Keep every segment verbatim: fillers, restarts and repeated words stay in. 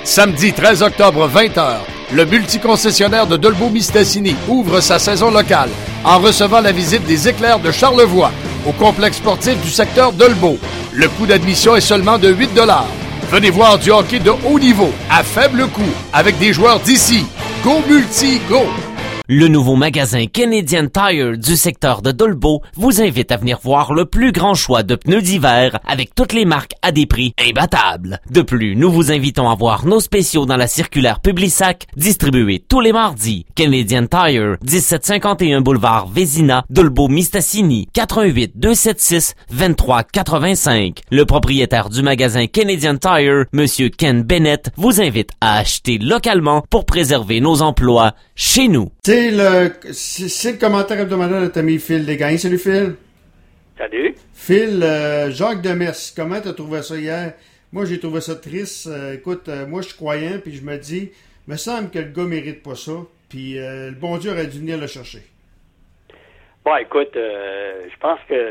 Samedi treize octobre, vingt heures, le multiconcessionnaire de Dolbeau-Mistassini ouvre sa saison locale en recevant la visite des Éclairs de Charlevoix au complexe sportif du secteur Dolbeau. Le coût d'admission est seulement de huit dollars. Venez voir du hockey de haut niveau à faible coût avec des joueurs d'ici. Go Multi, go! Le nouveau magasin Canadian Tire du secteur de Dolbeau vous invite à venir voir le plus grand choix de pneus d'hiver avec toutes les marques à des prix imbattables. De plus, nous vous invitons à voir nos spéciaux dans la circulaire Publisac distribuée tous les mardis. Canadian Tire, dix-sept cinquante et un boulevard Vézina, Dolbeau-Mistassini, quatre un huit, deux sept six, deux trois huit cinq. Le propriétaire du magasin Canadian Tire, Monsieur Ken Bennett, vous invite à acheter localement pour préserver nos emplois chez nous. C'est le, c'est, c'est le commentaire hebdomadaire de Tommy Phil Desgagne. Salut Phil. Salut. Phil, euh, Jacques Demers, comment t'as trouvé ça hier? Moi, j'ai trouvé ça triste. Euh, écoute, euh, moi, je suis croyant, puis je me dis, me semble que le gars mérite pas ça, puis euh, le bon Dieu aurait dû venir le chercher. Bon, écoute, euh, je pense que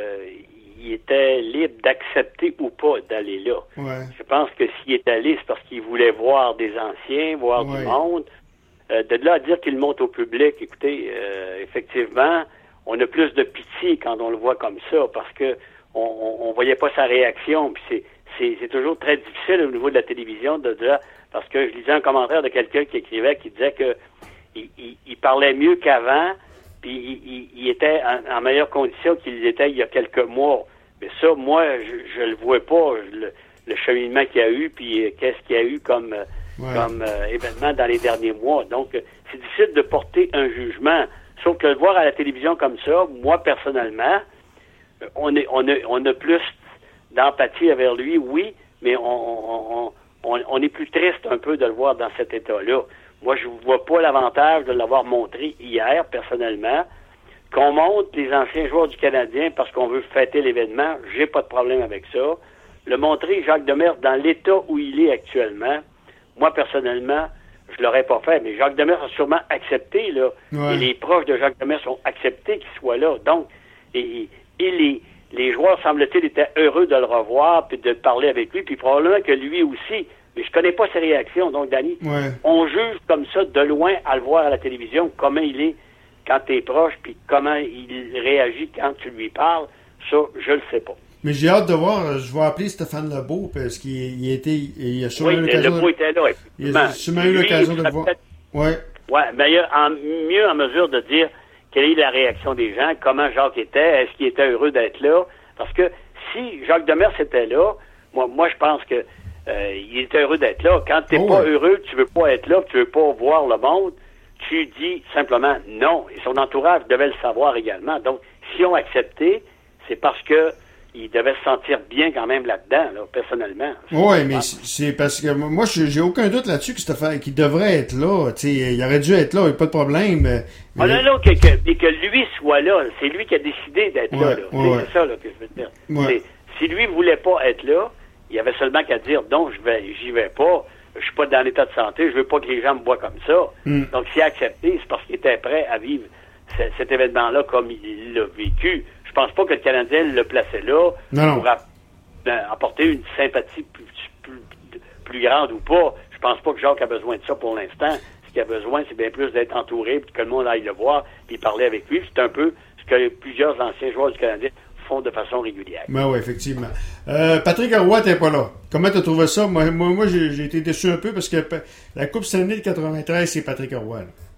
il était libre d'accepter ou pas d'aller là. Ouais. Je pense que s'il est allé, c'est parce qu'il voulait voir des anciens, voir ouais. du monde. Euh, de là à dire qu'il monte au public, écoutez, euh, effectivement, on a plus de pitié quand on le voit comme ça, parce que on, on, on voyait pas sa réaction, puis c'est, c'est, c'est toujours très difficile au niveau de la télévision de là, parce que je lisais un commentaire de quelqu'un qui écrivait, qui disait que il, il, il parlait mieux qu'avant, puis il, il, il était en, en meilleure condition qu'il était il y a quelques mois. Mais ça, moi, je, je le vois pas, le, le cheminement qu'il y a eu, puis euh, qu'est-ce qu'il y a eu comme euh, Ouais. comme euh, événement dans les derniers mois. Donc, euh, c'est difficile de porter un jugement. Sauf que le voir à la télévision comme ça, moi, personnellement, euh, on est, on a, on a plus d'empathie envers lui, oui, mais on, on, on, on est plus triste un peu de le voir dans cet état-là. Moi, je ne vois pas l'avantage de l'avoir montré hier, personnellement. Qu'on montre les anciens joueurs du Canadien parce qu'on veut fêter l'événement, j'ai pas de problème avec ça. Le montrer Jacques Demers dans l'état où il est actuellement, moi, personnellement, je l'aurais pas fait, mais Jacques Demers a sûrement accepté, là. Ouais. Et les proches de Jacques Demers ont accepté qu'il soit là. Donc, et, et les, les joueurs, semble-t-il, étaient heureux de le revoir, puis de parler avec lui, puis probablement que lui aussi. Mais je connais pas ses réactions. Donc, Danny, ouais. on juge comme ça de loin à le voir à la télévision, comment il est quand t'es proche, puis comment il réagit quand tu lui parles. Ça, je le sais pas. Mais j'ai hâte de voir, je vais appeler Stéphane Lebeau, parce qu'il il était, il a sûrement oui, eu l'occasion Lebeau de... était là, il a sûrement eu l'occasion de le voir. Ouais. Ouais, meilleur, en, mieux en mesure de dire quelle est la réaction des gens, comment Jacques était, est-ce qu'il était heureux d'être là, parce que si Jacques Demers était là, moi, moi je pense que euh, il était heureux d'être là. Quand t'es oh, pas ouais. heureux, tu veux pas être là, tu veux pas voir le monde, tu dis simplement non. Et son entourage devait le savoir également. Donc, si on accepté, c'est parce que il devait se sentir bien quand même là-dedans, là, personnellement. Oui, mais c'est parce que moi, j'ai aucun doute là-dessus que Stéphane, qu'il devrait être là. Tu sais, il aurait dû être là, il n'y a pas de problème. Mais... Ah non, non, que, que, que lui soit là. C'est lui qui a décidé d'être ouais, là. là. Ouais, c'est ouais. ça là, que je veux dire. Ouais. Si lui voulait pas être là, il avait seulement qu'à dire non, je vais, j'y vais pas. Je suis pas dans l'état de santé, je veux pas que les gens me voient comme ça. Mm. Donc, s'il a accepté, c'est parce qu'il était prêt à vivre c- cet événement-là comme il l'a vécu. Je pense pas que le Canadien le plaçait là non, pour app- apporter une sympathie plus, plus, plus grande ou pas. Je pense pas que Jacques a besoin de ça pour l'instant. Ce qu'il a besoin, c'est bien plus d'être entouré, puis que le monde aille le voir, puis parler avec lui. C'est un peu ce que plusieurs anciens joueurs du Canadien font de façon régulière. Ben oui, effectivement. Euh, Patrick Roy t'es pas là. Comment t'as trouvé ça? Moi, moi, moi j'ai, j'ai été déçu un peu parce que la Coupe Stanley de quatre-vingt-treize, c'est Patrick Roy.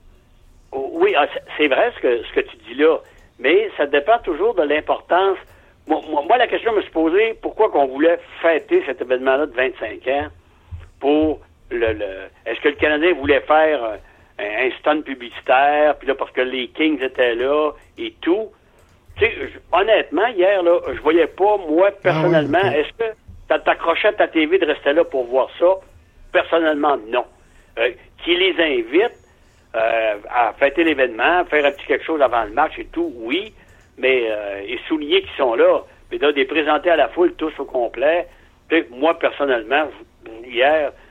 Oh, oui, c'est vrai ce que, ce que tu dis là. Mais ça dépend toujours de l'importance. Moi, moi, moi, la question me se posait, pourquoi qu'on voulait fêter cet événement-là de vingt-cinq ans pour le... le est-ce que le Canadien voulait faire un, un stunt publicitaire, puis là, parce que les Kings étaient là et tout? Tu sais, honnêtement, hier, là, je voyais pas, moi, personnellement, ah oui, okay. Est-ce que t'accrochais à ta T V de rester là pour voir ça? Personnellement, non. Euh, qui les invite Euh, à fêter l'événement, faire un petit quelque chose avant le match et tout, oui, mais euh, et souligner qu'ils sont là, mais de les présenter à la foule tous au complet. Puis, moi, personnellement, hier,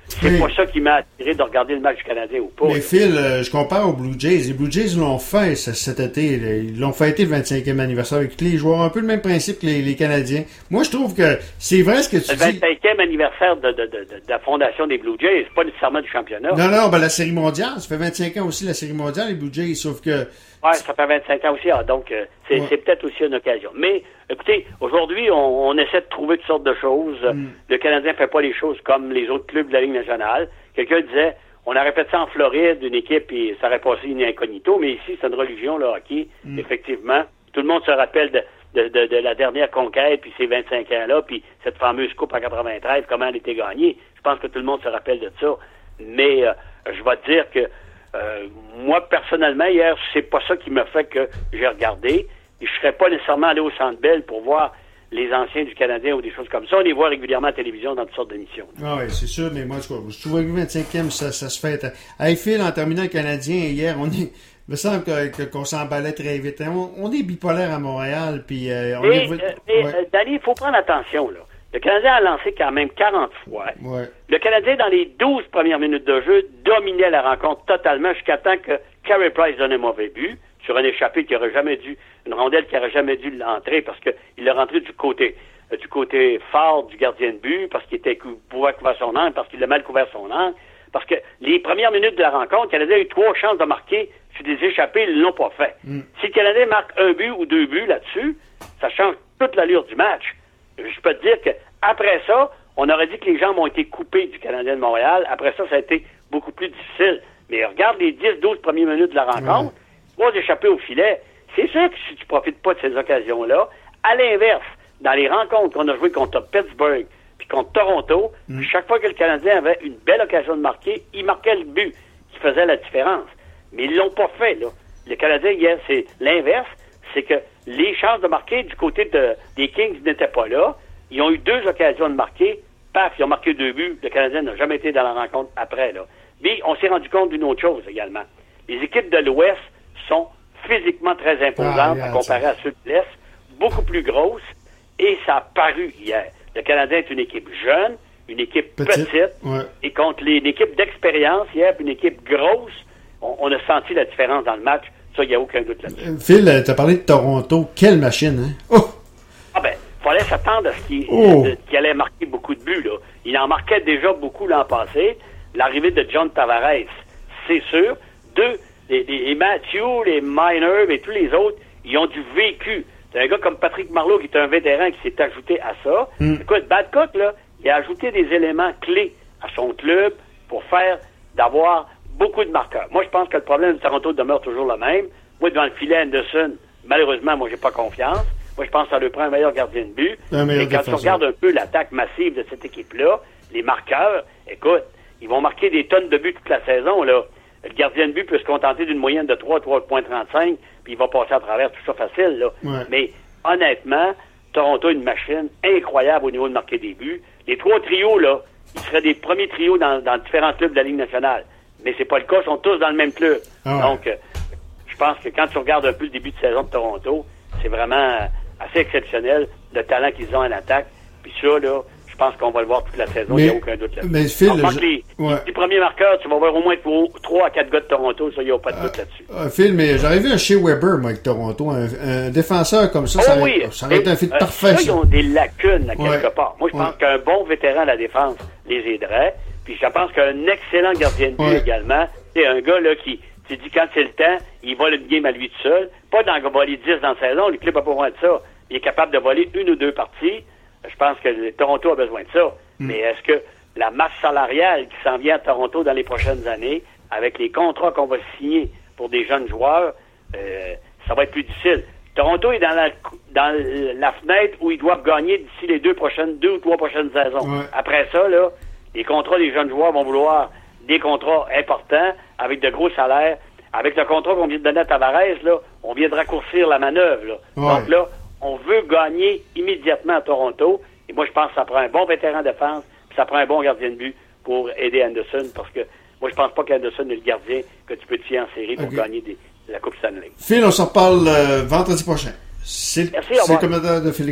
c'est oui. pas ça qui m'a attiré de regarder le match du Canadien ou pas. Mais là. Phil, euh, je compare aux Blue Jays. Les Blue Jays l'ont fait ça, cet été. Là. Ils l'ont fêté le vingt-cinquième anniversaire avec les joueurs. Un peu le même principe que les, les Canadiens. Moi, je trouve que c'est vrai ce que tu le dis. Le vingt-cinquième anniversaire de, de, de, de, de la fondation des Blue Jays, c'est pas nécessairement du championnat. Non, non, ben la Série mondiale. Ça fait vingt-cinq ans aussi, la Série mondiale, les Blue Jays. Sauf que... Ouais, ça fait vingt-cinq ans aussi. Ah, donc, euh, c'est, ouais. c'est peut-être aussi une occasion. Mais, écoutez, aujourd'hui, on, on essaie de trouver toutes sortes de choses. Mm. Le Canadien ne fait pas les choses comme les autres clubs de la Ligue nationale. Quelqu'un disait, on aurait fait ça en Floride, une équipe, et ça aurait passé une incognito. Mais ici, c'est une religion, le hockey. Mm. Effectivement. Tout le monde se rappelle de, de, de, de la dernière conquête, puis ces vingt-cinq ans-là, puis cette fameuse coupe en quatre-vingt-treize, comment elle était gagnée. Je pense que tout le monde se rappelle de ça. Mais, euh, je vais te dire que Euh, moi, personnellement, hier, c'est pas ça qui m'a fait que j'ai regardé. Et je serais pas nécessairement allé au Centre Bell pour voir les anciens du Canadien ou des choses comme ça. On les voit régulièrement à la télévision dans toutes sortes d'émissions. Ah oui, c'est sûr, mais moi, je trouve que le vingt-cinquième, ça, ça se fait. Hey, Phil, en terminant le Canadien, hier, on est... Il me semble que, que, qu'on s'emballait très vite. On, on est bipolaire à Montréal, puis euh, on mais, est... euh, mais, ouais. euh, Danny, il faut prendre attention, là. Le Canadien a lancé quand même quarante fois. Ouais. Le Canadien, dans les douze premières minutes de jeu, dominait la rencontre totalement jusqu'à temps que Carey Price donne un mauvais but sur un échappé qui aurait jamais dû, une rondelle qui aurait jamais dû l'entrer parce qu'il l'a rentré du côté euh, du côté fort du gardien de but, parce qu'il était pouvait couvrir son angle, parce qu'il a mal couvert son angle. Parce que les premières minutes de la rencontre, le Canadien a eu trois chances de marquer sur des échappés, ils ne l'ont pas fait. Mm. Si le Canadien marque un but ou deux buts là-dessus, ça change toute l'allure du match. Je peux te dire que après ça, on aurait dit que les jambes ont été coupées du Canadien de Montréal. Après ça, ça a été beaucoup plus difficile. Mais regarde les dix douze premières minutes de la rencontre, mmh. trois échappés au filet. C'est sûr que si tu profites pas de ces occasions-là, à l'inverse, dans les rencontres qu'on a jouées contre Pittsburgh puis contre Toronto, mmh. chaque fois que le Canadien avait une belle occasion de marquer, il marquait le but qui faisait la différence. Mais ils l'ont pas fait, là. Le Canadien, hier, c'est l'inverse. C'est que les chances de marquer du côté de, des Kings n'étaient pas là. Ils ont eu deux occasions de marquer. Paf, ils ont marqué deux buts. Le Canadien n'a jamais été dans la rencontre après, là. Mais on s'est rendu compte d'une autre chose également. Les équipes de l'Ouest sont physiquement très imposantes ah, à comparer à ceux de l'Est, beaucoup plus grosses, et ça a paru hier. Le Canadien est une équipe jeune, une équipe petite, petite ouais. et contre les, une équipe d'expérience hier, puis une équipe grosse, on, on a senti la différence dans le match. Ça, il n'y a aucun doute là-dessus. Euh, Phil, tu as parlé de Toronto. Quelle machine, hein? Oh! Ah ben, fallait s'attendre à ce qu'il, oh. de, qu'il allait marquer beaucoup de buts, là. Il en marquait déjà beaucoup l'an passé. L'arrivée de John Tavares, c'est sûr. Deux, les, les, les Matthew, les Minor et tous les autres, ils ont du vécu. C'est un gars comme Patrick Marleau qui est un vétéran qui s'est ajouté à ça. Mm. Écoute, Babcock, là, il a ajouté des éléments clés à son club pour faire d'avoir beaucoup de marqueurs. Moi, je pense que le problème de Toronto demeure toujours le même. Moi, devant le filet Anderson, malheureusement, moi, j'ai pas confiance. Moi, je pense que ça leur prend un meilleur gardien de but. Et quand tu regardes un peu l'attaque massive de cette équipe-là, les marqueurs, écoute, ils vont marquer des tonnes de buts toute la saison, là. Le gardien de but peut se contenter d'une moyenne de trois, trois virgule trente-cinq, puis il va passer à travers tout ça facile, là. Ouais. Mais, honnêtement, Toronto a une machine incroyable au niveau de marquer des buts. Les trois trios, là, ils seraient des premiers trios dans, dans différents clubs de la Ligue nationale. Mais c'est pas le cas, ils sont tous dans le même club. Ah ouais. Donc, euh, je pense que quand tu regardes un peu le début de saison de Toronto, c'est vraiment assez exceptionnel, le talent qu'ils ont en attaque. Puis ça, là, je pense qu'on va le voir toute la saison, il n'y a aucun doute là-dessus. Mais Phil, je... les, ouais. les premiers marqueurs, tu vas voir au moins trois à quatre gars de Toronto, ça, il n'y a pas de doute euh, là-dessus. Euh, Phil, mais j'aurais vu un Shea Weber, moi, avec Toronto, un, un défenseur comme ça, oh, ça, oui. aurait, ça aurait été un fit euh, parfait. Ça, ça, ils ont des lacunes, à quelque ouais. part. Moi, je pense ouais. qu'un bon vétéran à la défense les aiderait. Puis je pense qu'un excellent gardien de but ouais. également, c'est un gars, là, qui, tu dis, quand c'est le temps, il vole une game à lui tout seul. Pas d'en voler dix dans la saison, le club n'a pas besoin de ça. Il est capable de voler une ou deux parties. Je pense que le Toronto a besoin de ça. Mm. Mais est-ce que la masse salariale qui s'en vient à Toronto dans les prochaines années, avec les contrats qu'on va signer pour des jeunes joueurs, euh, ça va être plus difficile. Toronto est dans la, dans la fenêtre où ils doivent gagner d'ici les deux prochaines, deux ou trois prochaines saisons. Ouais. Après ça, là, les contrats des jeunes joueurs vont vouloir des contrats importants avec de gros salaires. Avec le contrat qu'on vient de donner à Tavares, là, on vient de raccourcir la manœuvre. Là. Ouais. Donc là, on veut gagner immédiatement à Toronto. Et moi, je pense que ça prend un bon vétéran de défense, puis ça prend un bon gardien de but pour aider Anderson, parce que moi, je pense pas qu'Anderson est le gardien que tu peux te fier en série pour okay. gagner des, la Coupe Stanley. Phil, on s'en reparle euh, vendredi prochain. C'est, Merci, c'est le commandant de Félix.